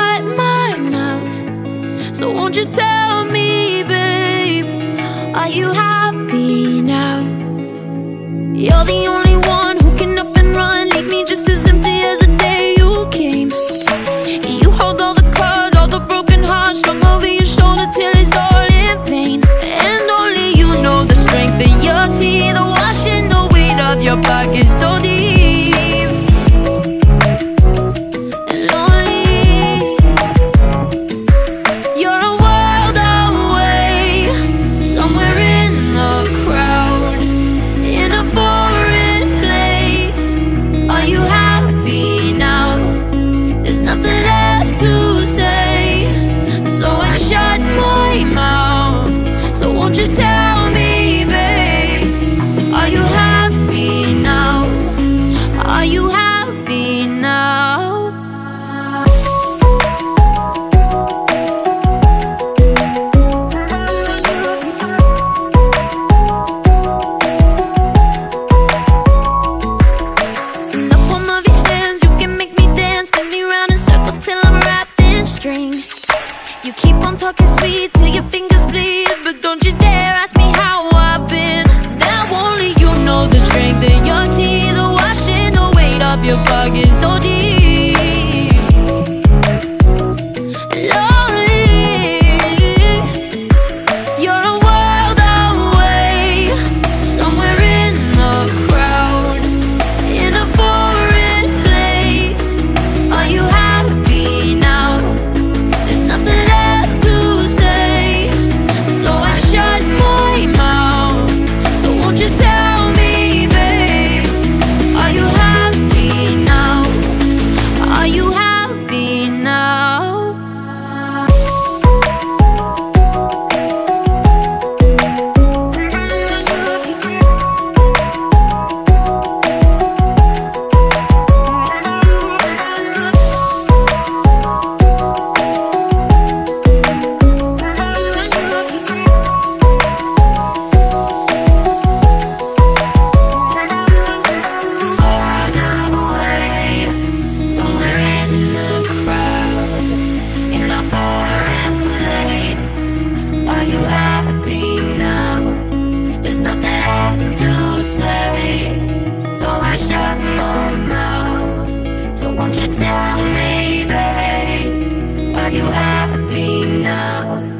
shut my mouth. So won't you tell me, babe, are you happy now? You're the only one who can up and run, leave me just as empty as the day you came. You hold all the cards, all the broken hearts strung over your shoulder till it's all in vain. And only you know the strength in your teeth, the washing the weight of your pockets so deep. And lonely, you're a world away, somewhere in the crowd, in a foreign place. Are you happy now? There's nothing left to say, so I shut my mouth. So won't you tell me, babe, are you happy now? Are you happy now? In the palm of your hands, you can make me dance, spin me round in circles till I'm wrapped in string. You keep on talking sweet till your fingers bleed, but don't you dare ask me how I've been. Now only you know the strength in your teeth, the washing the weight of your pockets so deep. Lonely, you're a world away, somewhere in the crowd, in a foreign place. Are you happy now? There's nothing left to say, so I shut my mouth. So won't you tell me, babe, are you happy now? Are you happy now? Won't you tell me, babe, are you happy now?